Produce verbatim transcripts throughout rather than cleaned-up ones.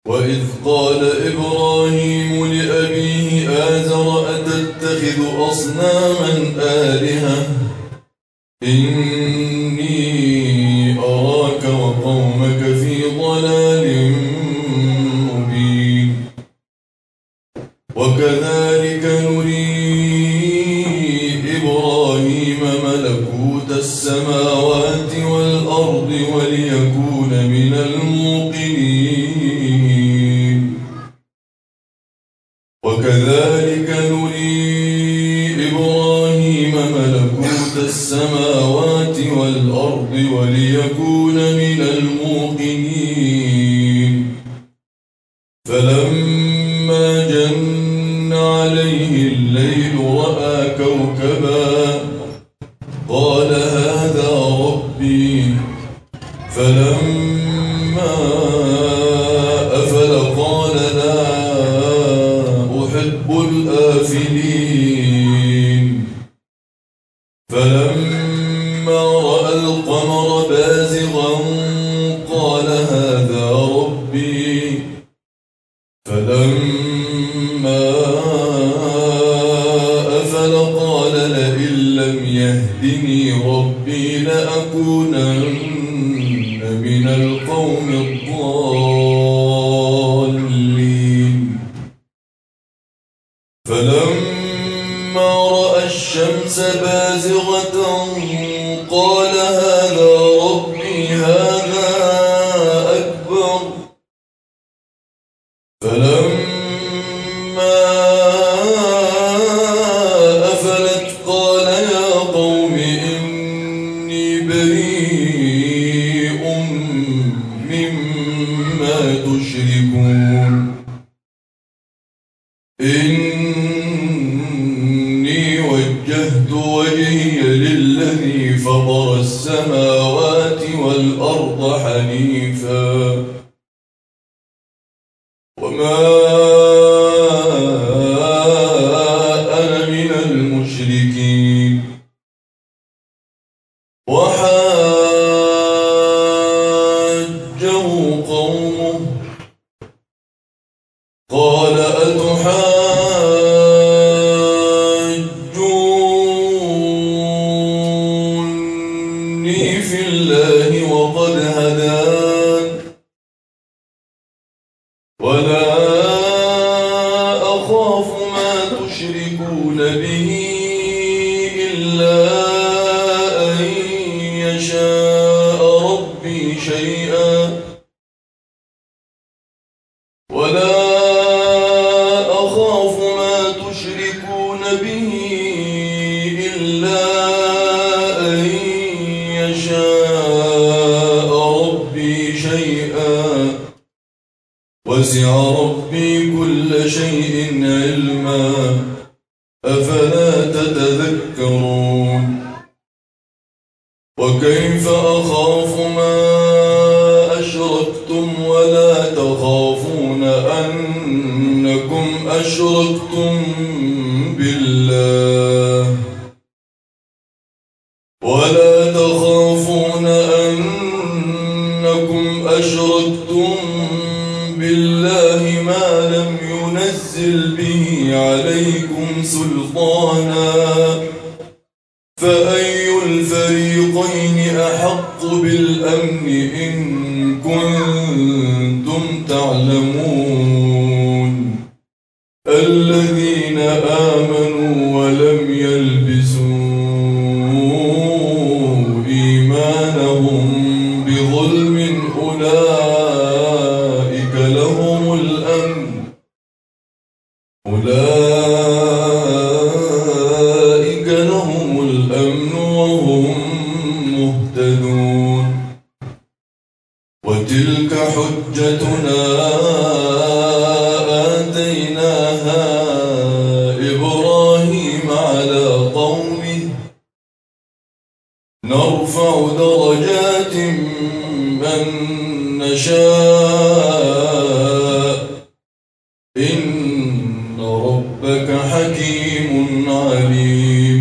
وإذ قال إبراهيم لأبيه آزر أتتخذ أصناما آلهة إني أراك وقومك في ضلال مبين وكذلك نري إبراهيم ملكوت السماوات والأرض وليكون من الموقنين وكذلك نري إبراهيم ملكوت السماوات والأرض وليكون من الموقنين فلما جن عليه الليل رأى كوكبا قال هذا ربي فلما أفل قال لا أحب الآفلين فلما رأى القمر بازغا قال هذا ربي فلما أفل قال لئن لم يهدني ربي لأكونن من القوم الضالين فلما رأى الشمس بازغة قال هذا ربي هذا أكبر فلما أفلت قال يا قوم إني بريء مما تشركون إني وجهت وجهي للذي فطر السماوات والأرض حنيفا وما أنا من المشركين وحاجه قومه قال أتحاجوني في الله وقد هدان ولا أخاف ما تشركون به إلا أن يشاء ربي شيئا ولا أخاف ما تشركون به إلا أن يشاء ربي شيئا وسع ربي كل شيء علما أفلا تتذكرون وكيف أخاف ما أشركتم ولا تخافون أنكم أشركتم بالله ولا تخافون أنكم أشركتم بالله ما لم ينزل به عليكم سلطانا فأي الفريقين أحق بالأمن إن كنتم تعلمون الذين آمنوا ولم يلبسوا إيمانهم بظلم أولئك لهم الأمن أولئك لهم الأمن وهم مهتدون وتلك حجتنا آتيناها إبراهيم على قومه نرفع درجات من نشاء إن ربك حكيم عليم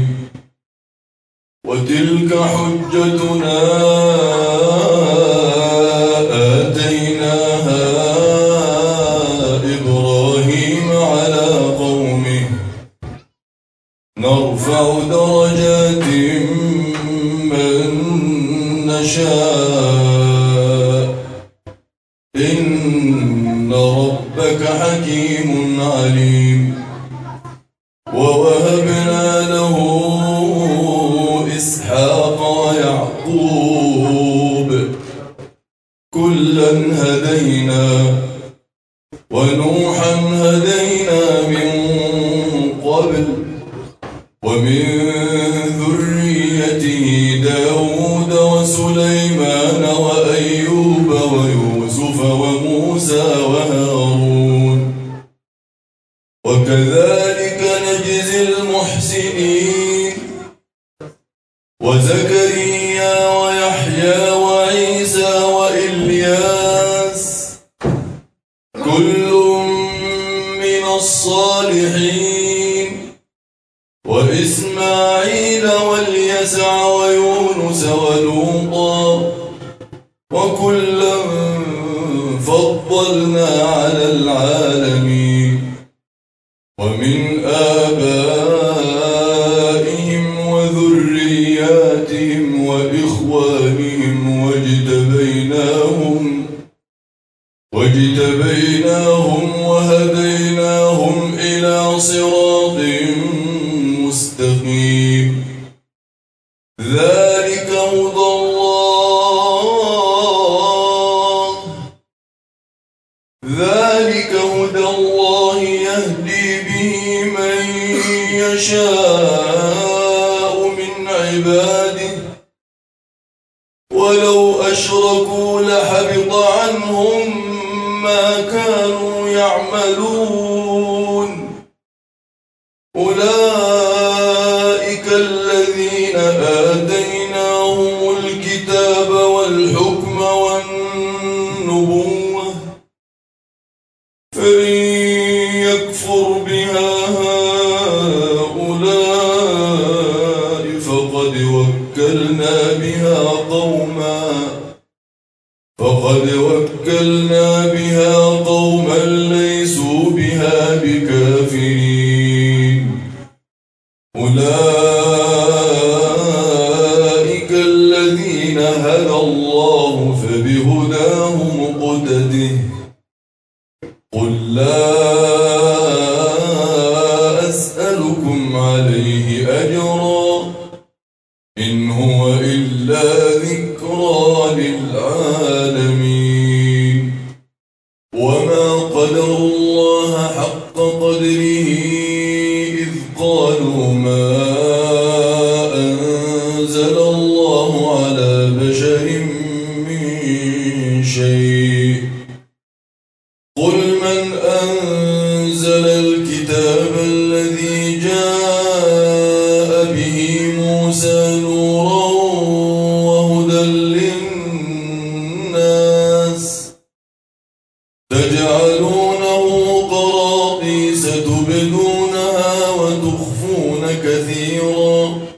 وتلك حجتنا آتيناها نرفع درجات من نشاء إن ربك حكيم عليم ووهبنا له إسحاق ويعقوب كلا هدينا ونوحا هدينا من قبل ومن ذريته داود وسليمان وأيوب ويوسف وموسى وهارون وكذلك نجزي المحسنين وزكريا ويحيى وعيسى وإلياس كل من الصالحين وإسماعيل واليسع ويونس ولوطا وكلا فضلنا على العالمين ومن آبائهم وذرياتهم وإخوانهم واجتبيناهم واجتبيناهم وهديناهم إلى صراط مستقيم ذلك هدى الله ذلك هدى الله يهدي به من يشاء من عباده ولو أشركوا لحبط عنهم ما كانوا يعملون أولئك الذين آتيناهم الكتاب والحكم والنبوة فإن يكفر بها هؤلاء فقد وكلنا بها قوما فقد وكلنا بها قوما ليسوا بها بكافرين أولئك الذين هدى الله فبهداه مقتده قل لا أسألكم عليه أجرا إن هو إلا ذكرى للعالمين وما قدروا الله حق قدره إذ قالوا ما أنزل الله على بشر من شيء قل من أنزل الكتاب الذي جاء به موسى نورا وهدى للناس تجعلونه قراطيس تبدونها وتخفون كثيرا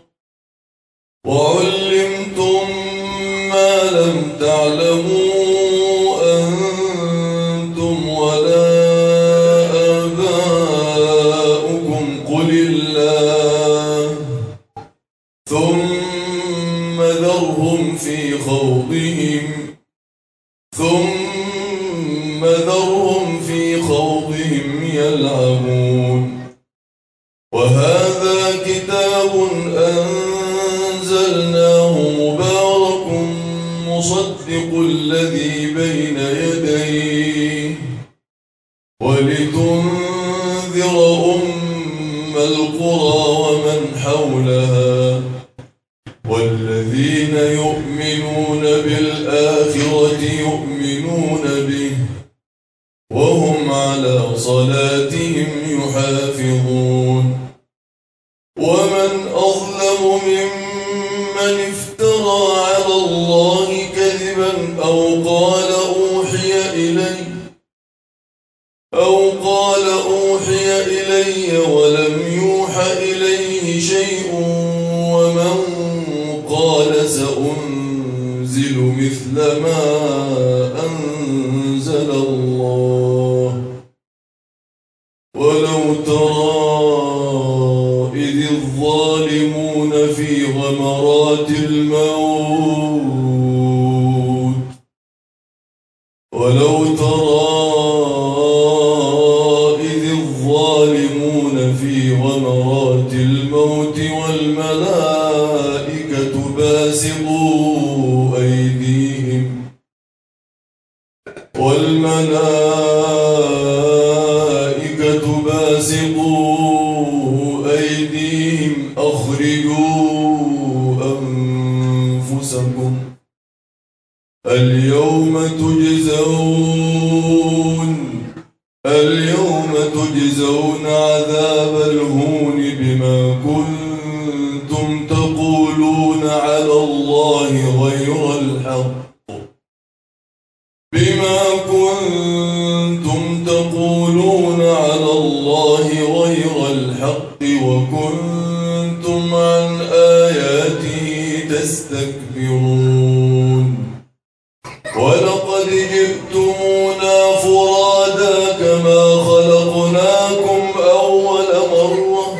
وعلمتم ما لم تعلموا أنتم ولا آباؤكم قل الله ثم ذرهم في خوضهم ثم ذرهم في خوضهم يلعبون وهذا كتاب أنزلناه مبارك مصدق الذي بين يديه ولتنذر أم القرى ومن حولها والذين يؤمنون بالآخرة يؤمنون به وهم على صلاتهم يحافظون ومن أظلم ممن افترى على الله كذبا أو قال أوحي إلي أو قال أوحي إلي ولم يوحى إليه شيء ومن قال سأنزل مثل ما أنزل الله ولو ترى إذ الظالمون ترى إذ الظالمون في غمرات الموت والملائكة باسطوا أيديهم والملائكة باسطوا أيديهم أخرجوا أنفسكم اليوم تجزون اليوم تجزون عذاب الهون بما كنتم تقولون على الله غير الحق بما كنتم تقولون على الله غير الحق وكنتم عن آياته تستكبرون ولقد جئتمونا فرادا كما خلقناكم أول مرة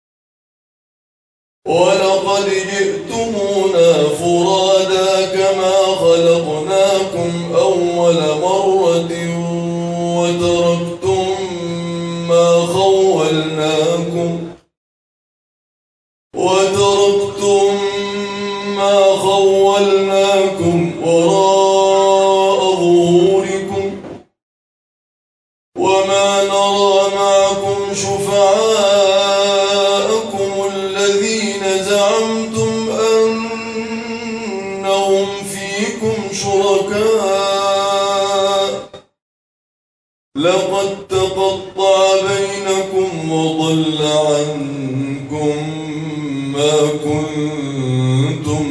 ولقد جئتمونا فرادا كما خلقناكم أول مرة وتركتم ما خولناكم وتركتم ما خولناكم وراء ظهوركم وما نرى معكم شفعاءكم الذين زعمتم أنهم فيكم شركاء لقد تقطع بينكم وضل عنكم ما كنتم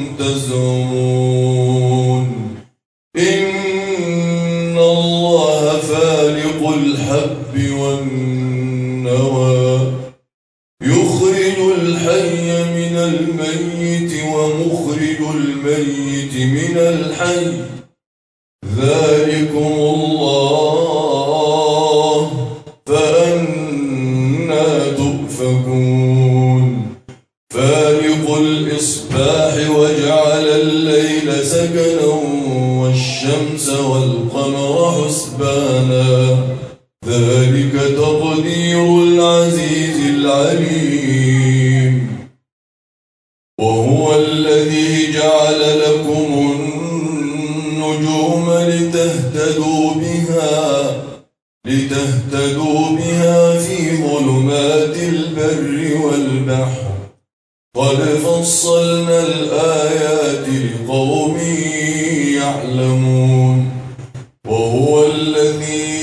تزعمون إن الله فالق الحب والنوى يخرج الحي من الميت ومخرج الميت من الحي ذلكم الله فأنى تؤفكون فالق الإصباح وجعل الليل سكنا والشمس والقمر حسبانا ذلك تقدير العزيز العليم وهو الذي جعل لكم النجوم لتهتدوا بها لتهتدوا بها في ظلمات البر والبحر قد فصلنا الآيات لقوم يعلمون وهو الذي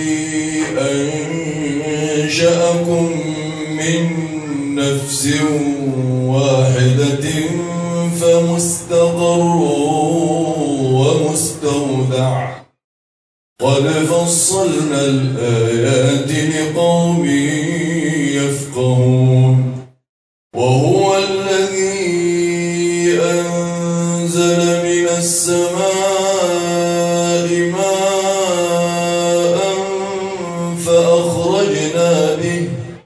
أنشأكم من نفس واحدة فمستقر ومستودع قد فصلنا الآيات لقوم يفقهون وهو الذي أنزل من السماء ماء فأخرجنا به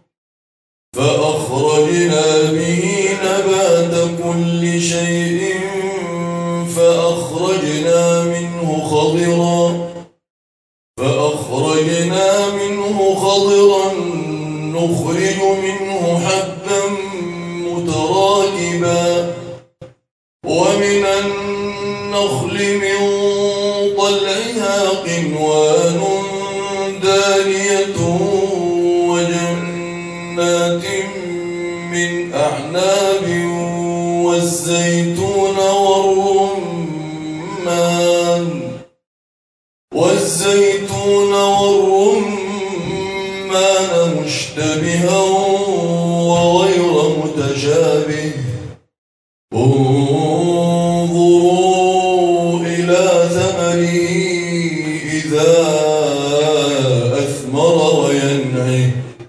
فأخرجنا به نبات كل شيء فأخرجنا منه خضرا فأخرجنا منه خضرا نخرج منه حبا متراكبا ومن النخل من طلعها قنوان دانية وجنات من أعناب والزيتون والرمان والزيتون والرمان مشتبها وغير متشابه انظروا إلى ثمره إذا أثمر وينعه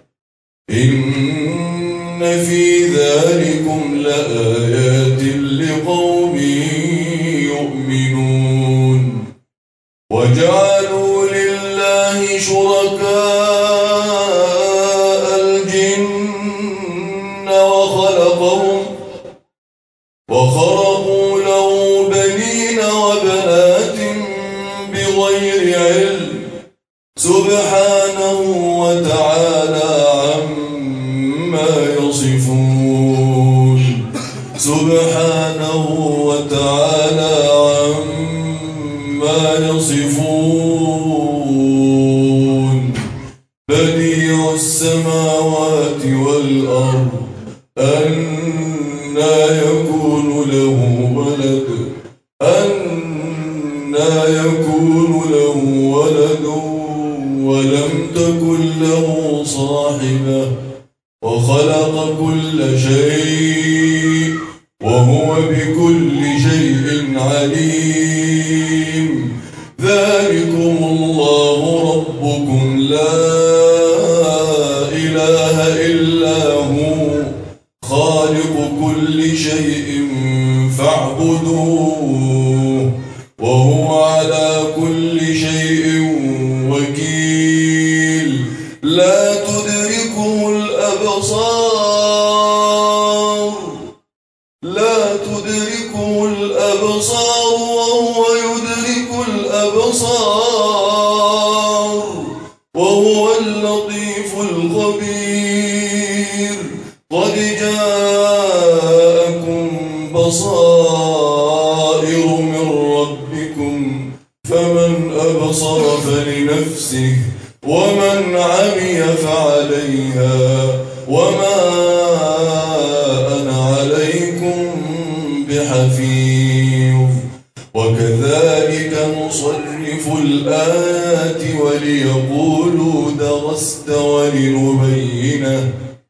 إن في ذلكم لآيات لقوم يؤمنون وجعلوا لله شركاء الجن وخلقهم وخرقوا له بنين وبنات بغير علم سبحانه وتعالى عما يصفون سبحانه وتعالى عما يصفون بديع السماوات والأرض أنى يكون له ولد أنى يكون له ولد ولم تكن له صاحبة وخلق كل شيء وهو بكل شيء عليم ذلكم الله ربكم لا إله إلا هو خالق كل شيء فاعبدوه وهو على كل شيء وكيل لا تدركه الأبصار لا تدركه الأبصار وهو يدرك الأبصار وهو اللطيف الخبير قد جاءكم بصائر من ربكم فمن أبصر فلنفسه ومن عمي فعليها وما أنا عليكم بحفيظ وكذلك نصرف الآيات وليقولوا درست ولنبينه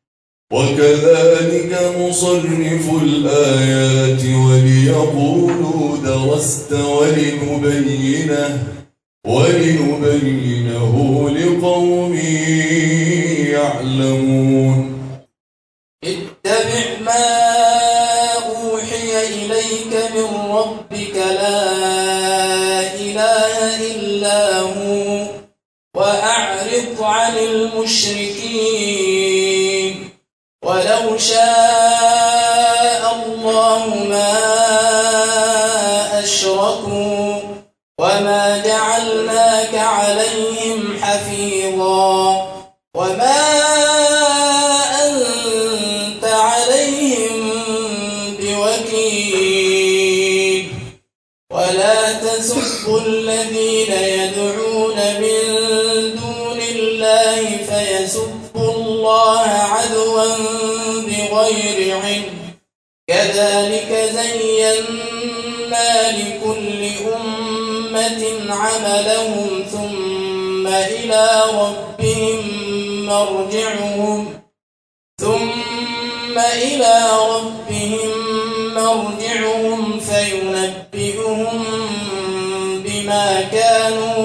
وكذلك نصرف الآيات وليقولوا درست ولنبينه ولنبينه لقوم يعلمون اتبع ما أوحي إليك من ربك لا إله إلا هو وأعرض عن المشركين ولو شاء الله ما أشركوا وما جعلناك عليهم حفيظا وما أنت عليهم بوكيل ولا تسبوا الذين يدعون من دون الله فيسبوا الله عدوا بغير علم كذلك زينا لكل أمة عملهم ثم إلى ربهم مرجعهم ثم إلى ربهم مرجعهم فينبئهم بما كانوا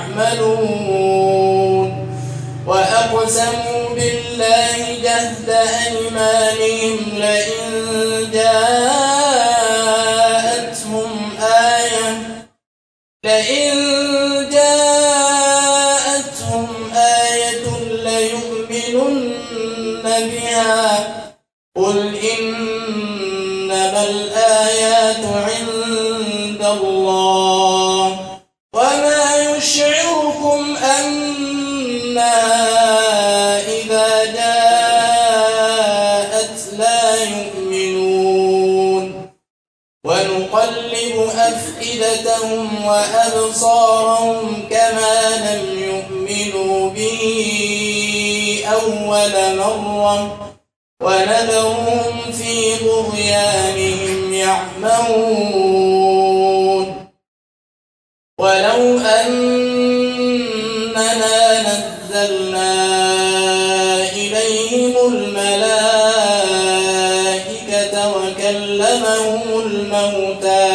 يعملون وأقسموا بالله جهد أيمانهم لئن جاءتهم آية لئن جاءتهم آية ليؤمنن بها قل إنما الآيات عند الله وما يشعركم أنها إذا جاءت لا يؤمنون ونقلب أفئدتهم وأبصارهم كما لم يؤمنوا به أول مرة ونذرهم في طغيانهم يعمهون ولو أننا نزلنا إليهم الملائكة وكلمهم الموتى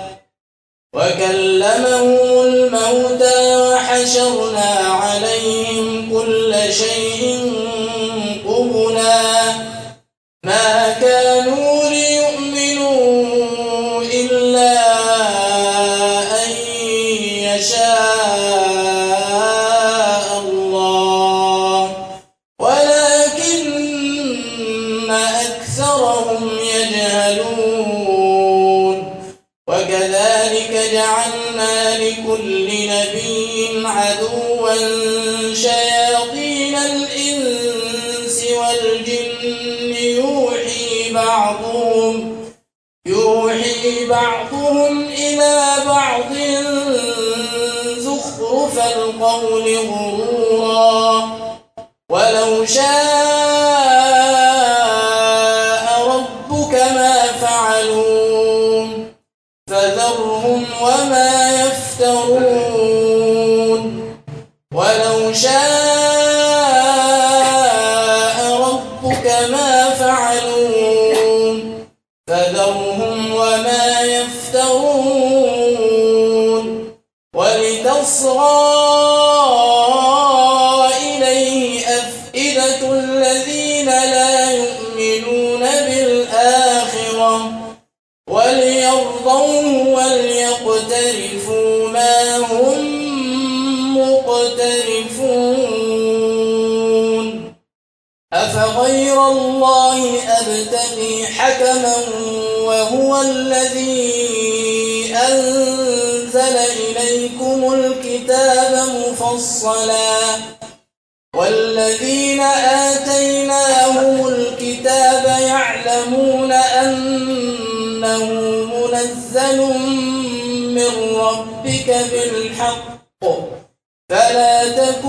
وكلمهم الموتى وحشرنا عليهم كل شيء قبلا ما كانوا ليؤمنوا إلا أن يشاء الله ولكن أكثرهم يجهلون وكذلك جعلنا لكل نبي عدوا بعضهم إلى بعض زخرف القول غرورا ولو شاء ربك ما فعلوه فذرهم وما يفترون ولو شاء ربك ما فعلوه فذرهم وما يفترون ولتصغى إليه أفئدة الذين لا يؤمنون بالآخرة وليرضوه وليقترفوا ما هم مقترفون أفغير الله أبتغي حكما وهو الذي أنزل إليكم الكتاب مفصلا والذين آتيناهم الكتاب يعلمون أنه منزل من ربك بالحق فلا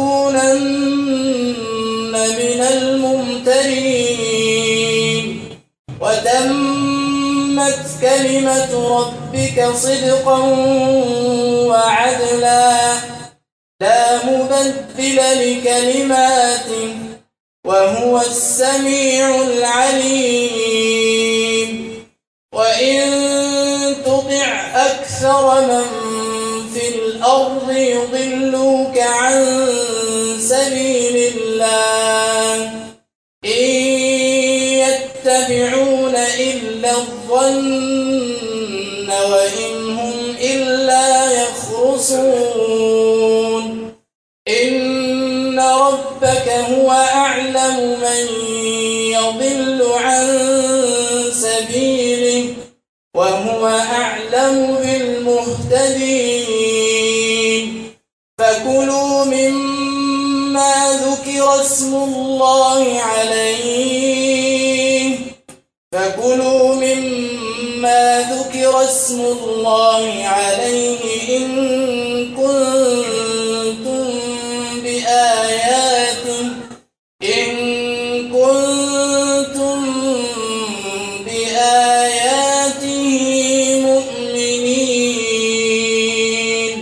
تكونن من الممترين وتمت كلمة ربك صدقا وعدلا لا مبدل لكلماته وهو السميع العليم وإن تطع أكثر من في الأرض يضلوك عن سبيل الله إن يتبعون إلا الظن وإن هم إلا يخرصون إن ربك هو أعلم من يضل عن سبيله وهو أعلم بالمهتدين فكلوا مما ذكر اسم الله عليه فكلوا مما ذكر اسم الله عليه إن كنتم بآياته إن كنتم بآياته مؤمنين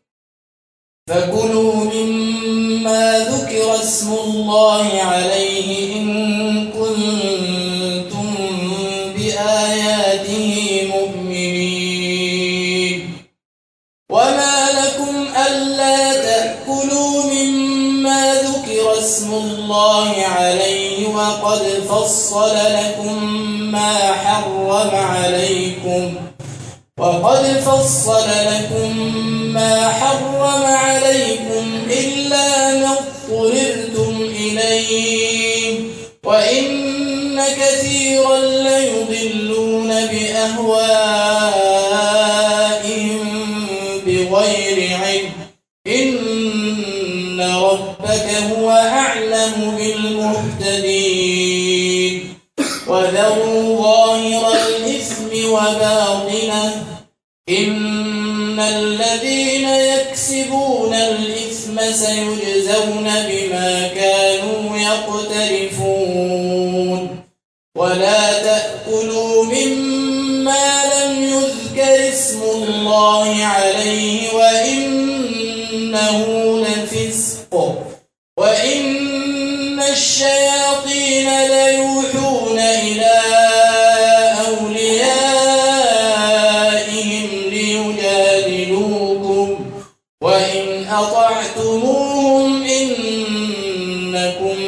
فكلوا مما ذكر اسم الله عليه إن كنتم بآياته مؤمنين وما لكم ألا تأكلوا مما ذكر اسم الله عليه وقد فصل لكم ما حرم عليكم وقد فصل لكم ما حرم عليكم إلا ما اضطررتم إليه وإن كثيرا ليضلون بأهوائهم بغير علم إن ربك هو أعلم بالمهتدين وذروا ظاهر الإثم وباطنه إن الذين يكسبون الإثم سيجزون بما كانوا يقترفون ولا تأكلوا مما لم يذكر اسم الله عليه وإنه لفسق وإن الشياطين ليوحون إلى أوليائهم ليجادلوكم وإن أطعتموهم إنكم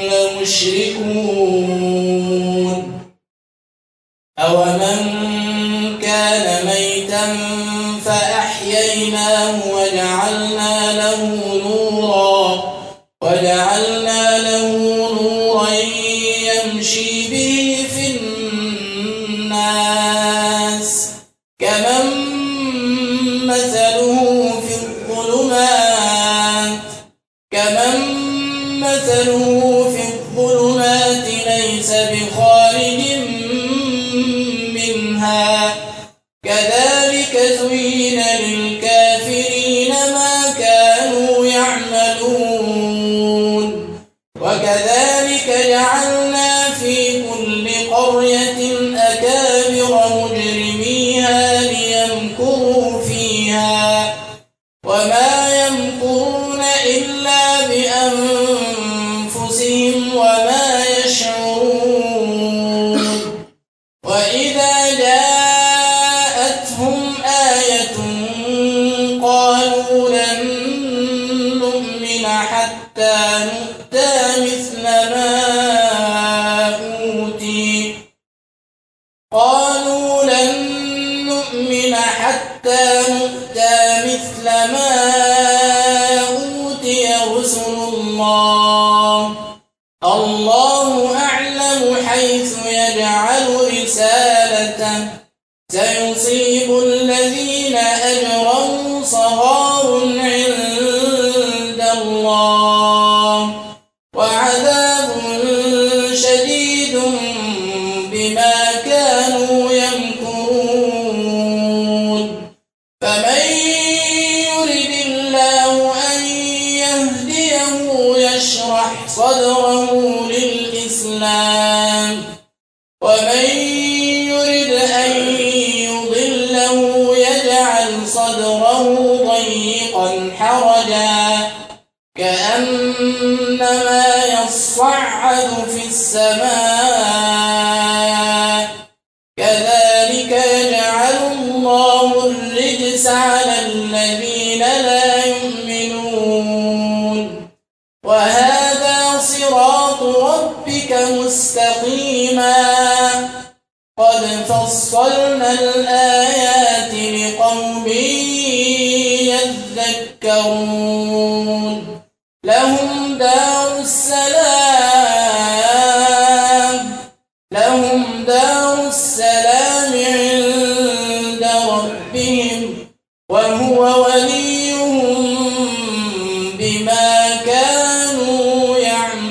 لمشركون أومن كان ميتا فأحييناه وجعلنا له نورا وجعلنا له نورا يمشي به في الناس كمن مثله في الظلمات كمن مثله في الظلمات ليس بخارج منها كذلك وجعلنا في كل قرية أكابر مجرميها ليمكروا فيها وما يمكرون إلا بأنفسهم وما يشعرون. وإذا جاءتهم آية قالوا لن نؤمن حتى نؤتى مثل ما أوتي قالوا لن نؤمن حتى نؤتى مثل ما أوتي رسل الله الله أعلم حيث يجعل رسالته سيصيب الذين أجرموا صغار عند الله وعذاب شديد بما كانوا يمكرون. فمن يرد الله أن يهديه يشرح صدره للإسلام ومن يرد أن يضله يجعل صدره ضيقا حرجا كأنما يصعد في السماء كذلك يجعل الله الرجس على الذين لا يؤمنون. وهذا صراط ربك مستقيما قد فصلنا الآيات لقوم يذكرون. لهم دار السلام لهم دار السلام عند ربهم وهو وليهم بما كانوا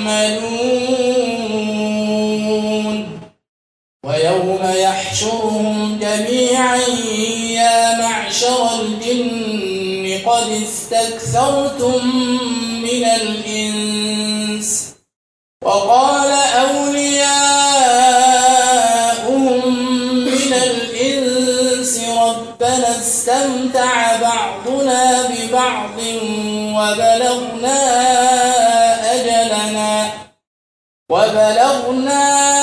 يعملون. ويوم يحشرهم جميعا يا معشر الجن قد استكثرتم من الإنس وقال أولياؤهم من الإنس ربنا استمتع بعضنا ببعض وبلغنا أجلنا وبلغنا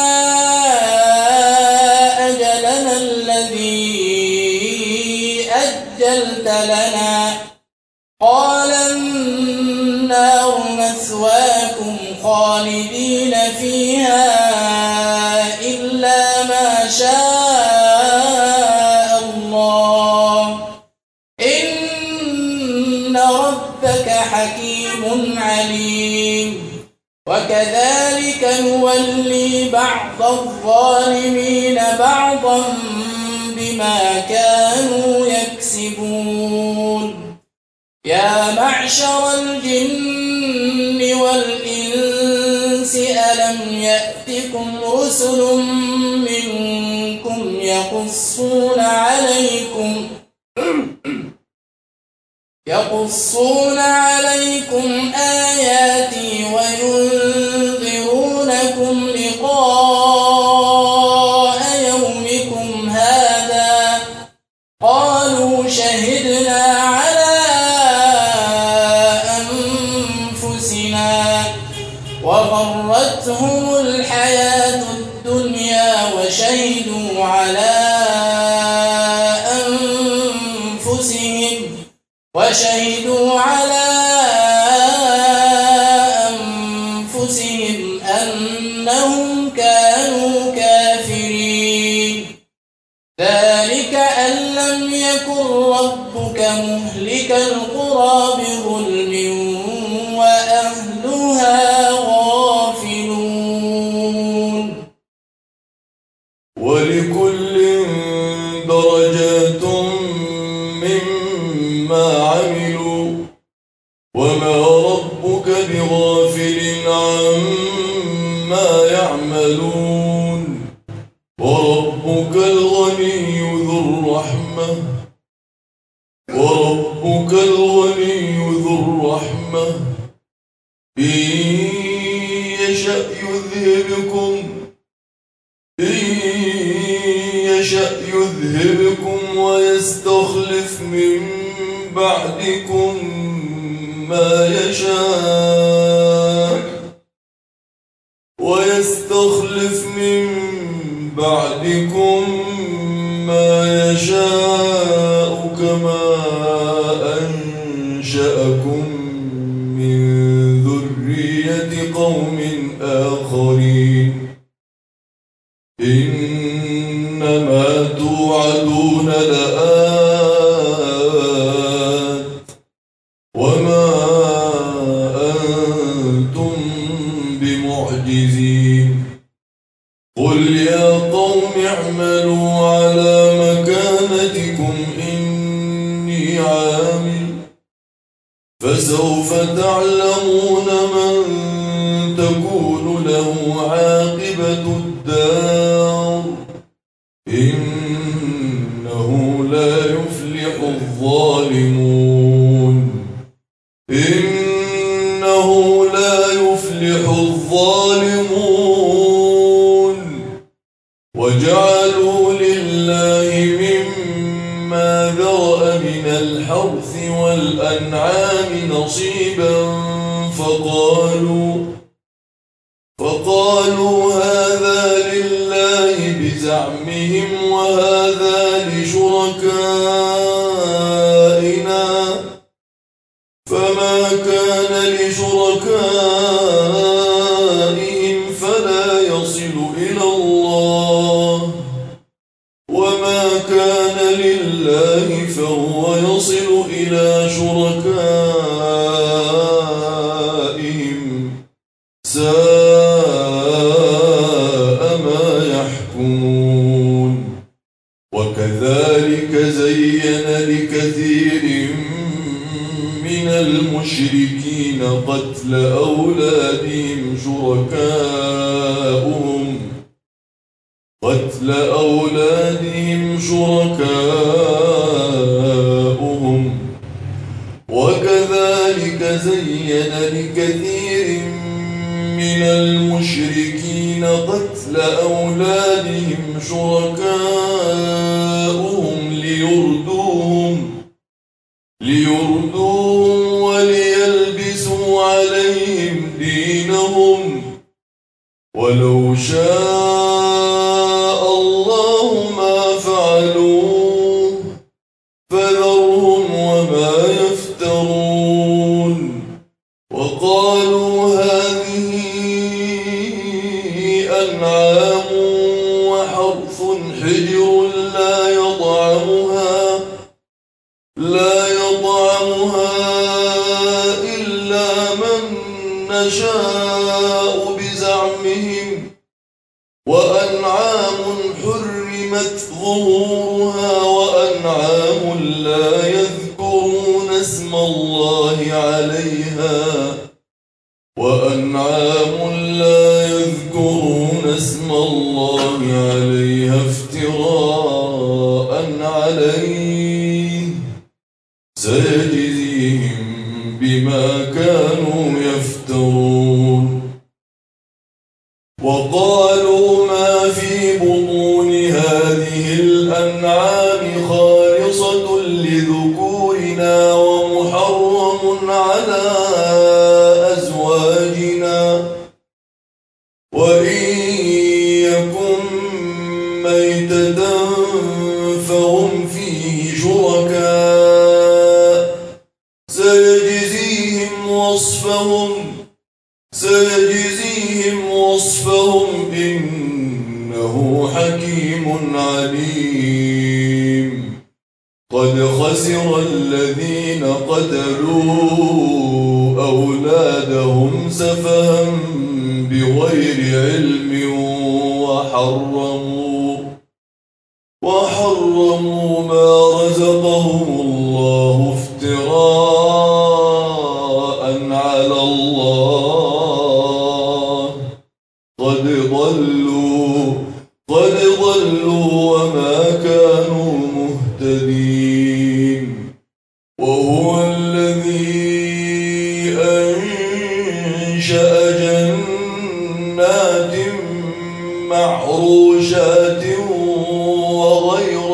أجلنا الذي أجلت لنا قال النار مثواكم خالدين فيها إلا ما شاء الله إن ربك حكيم عليم. وكذلك نولي بعض الظالمين بعضا بما كانوا يكسبون. يا معشر الجن والإنس ألم يأتكم رسل منكم يقصون عليكم يقصون عليكم آياتي وينذرونكم لقاء يومكم هذا قالوا شهدنا على أنفسنا وغرتهم الحياة الدنيا وشهدوا على أنفسهم وشهدوا على أنفسهم أنهم كانوا كافرين. ذلك أن لم يكن ربك مهلك القرى بظلم وأهلها غافلون. ولكل درجات مما عملوا وما ربك بغافل عما يعملون. وربك الغني ذو الرحمة وربك الغني ذو الرحمة إن يشأ يشأ يذهبكم إن يشأ يذهبكم ويستخلف من بعدكم ما يشاء ويستخلف من بعدكم ما يشاء كما أنشأكم من ذرية قوم آخرين إنما توعدون لآت وما أنتم بمعجزين قل يا قوم اعملوا على مكانتكم إني عامل فسوف تعلمون من تكون له عاقبة الدار إنه لا يفلح الظالمون إنه لا يفلح الظالمون وجعلوا لله مما ذرأ من الحرث والأنعام نصيبا فقالوا فقالوا هذا لله بزعمهم وهذا لشركائنا فما كان لشركائهم فلا يصل إلى الله وما كان لله فهو يصل إلى شركائهم ساء ما يحكمون وكذلك زين لكثير من المشركين قتل أولادهم شركاؤهم قتل أولادهم شركاؤهم وكذلك زين لكثير من المشركين قتل أولادهم شركاؤهم ليردوهم ليردوهم وليلبسوا عليهم دينهم ولو شاء الله ما فعلوه فذرهم وما يفترون وقالوا هذه أنعام وحرث حجر لا يطعمها لا يطعمها إلا من نشاء بزعمهم وأنعام حرمت ظهورها وأنعام لا يذكرون اسم الله عليها وأنعام لا يذكرون اسم الله عليها افتراء عليه سيجزيهم بما كانوا يفترون وقالوا ما في بطون هذه الأنعام خالصة لذكورنا ومحرم على أزواجنا وإن يكن ميتة فهم فيه شركاء سيجزيهم وصفهم سيجزيهم وصفهم إنه حكيم عليم قد خسر الذين قتلوا أولادهم سفها بغير علم وحرموا وحرموا ما رزقهم الله افتراء على الله قد ضلوا قد ضلوا وما كانوا مهتدين وهو الذي أنشأ جنات جنات معروشات وغير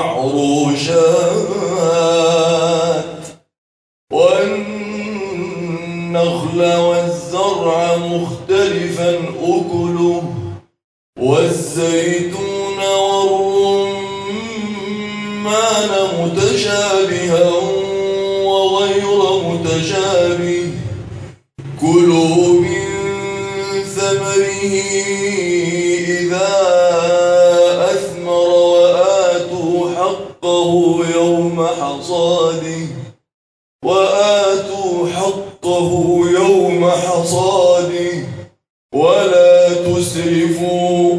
معروشات والنخل والزرع مختلفا أكله والزيتون والرمان متشابها وغير متشابه كلوا من ثمره إذا أثمر وآتوا حقه يوم حصاده وآتوا حقه يوم حصاده ولا تسرفوا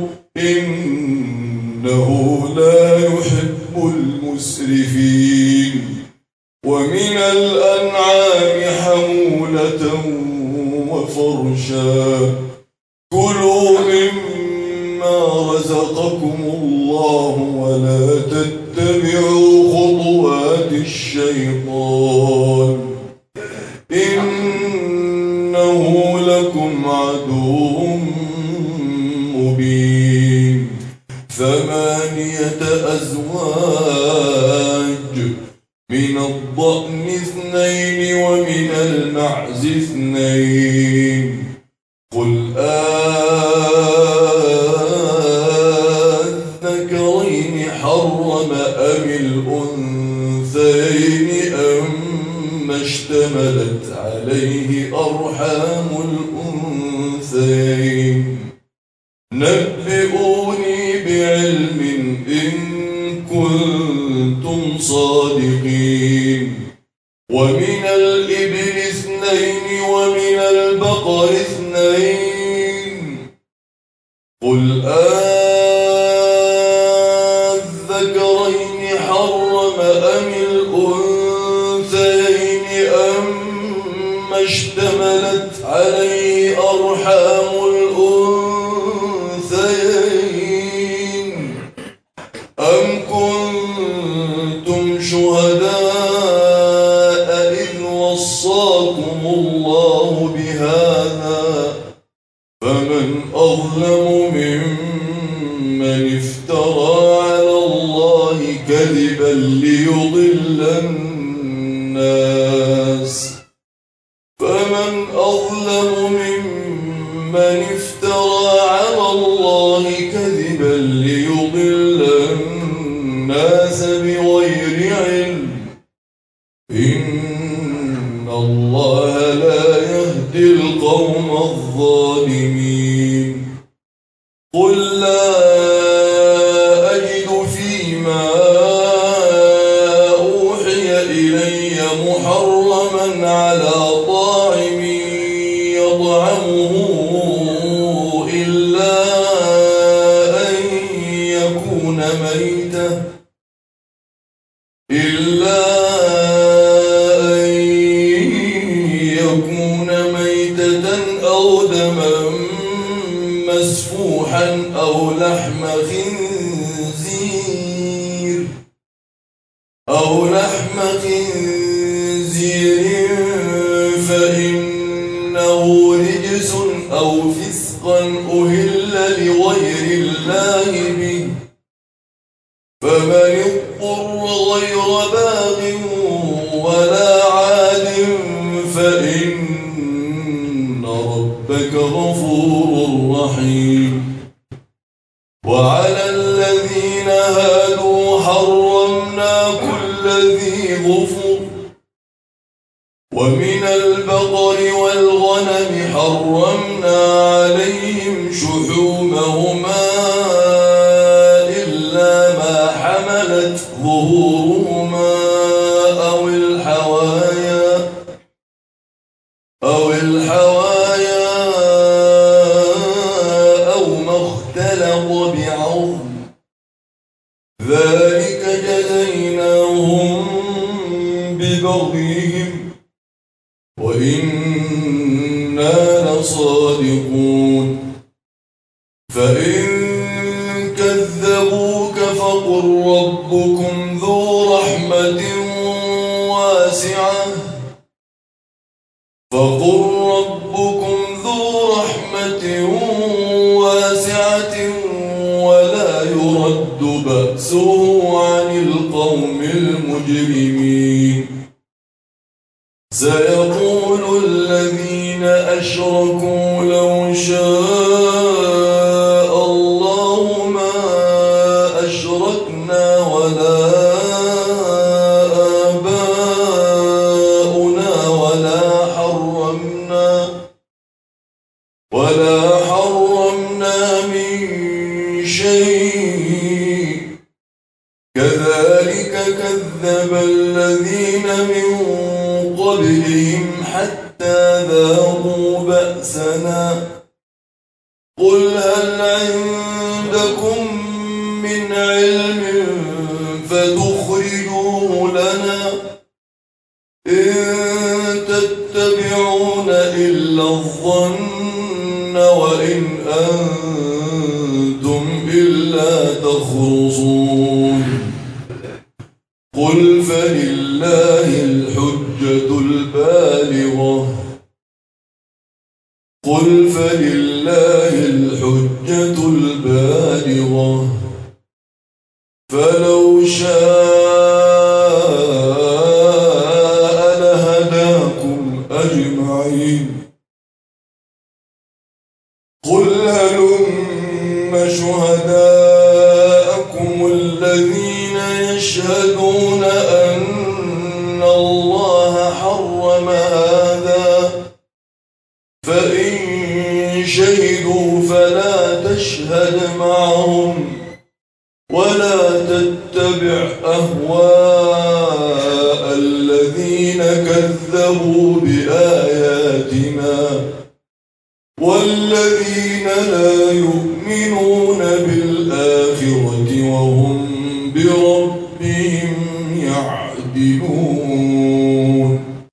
إنه لا يحب المسرفين ومن الأنعام حمولة وفرشا كلوا مما رزقكم الله ولا تتبعوا خطوات الشيطان إنه لكم عدو مبين ثمانية أزواج من الضأن اثنين ومن المعز اثنين قل أذكرين حرم أم الأنثيين أم اشتملت عليه أرحام الأنثيين نبئوني بعلم إن كنتم صادقين ومن الإبل اثنين ومن البقر اثنين قل أذكرين حرم أم الأنثيين أم اشتملت عليه أرحام الأنثيين أم كنتم شهداء إذ وصاكم الله بهذا فمن أظلم ممن افترى على الله كذبا ليضل الناس فمن أظلم ممن افترى على الله كذبا ليضل الناس بغير علم إن الله لا يهدي القوم الظالمين قل لا أجد فيما أوحي إلي محرما على طاعم يطعمه إلا أن يكون ميتا إلا أن يكون ميتة أو دما مسفوحا أو لحم خنزير أو لحم خنزير فإنه رجس أو فسقا أهل لغير الله به فمن اضطر غير باغ ولا عاد فإن ربك غفور رحيم وعلى الذين هادوا حرمنا كل ذي ظفر ومن البقر والغنم حرمنا عليهم شحومهما إلا ما حملت ظهورهما أو الحوايا أو الحوايا أو ما اختلط بعظم ذلك جزيناهم ببغيهم وإنا لصادقون فإن كذبوك فقل ربكم ذو رحمة واسعة فقل ربكم ذو رحمة بأسه عن القوم المجرمين سيقول الذين أشركوا لو شاء الله ما أشركنا ولا آباؤنا ولا حرمنا ولا حرمنا من شيء كذلك كذب الذين من قبلهم حتى ذاقوا بأسنا قل هل عندكم من علم فتخرجوه لنا إن تتبعون إلا الظن وإن أنتم إلا تخرصون قل فلله الحجة البالغة قل فلله الحجة البالغة فلو شاء لهداكم أجمعين قل هلم شهداءكم الذين يشهدون أن الله حرم هذا فإن شهدوا فلا تشهد معهم ولا تتبع أهواء الذين كذبوا بآياتنا والذين لا يؤمنون بالآخرة وهم بربهم يعدلون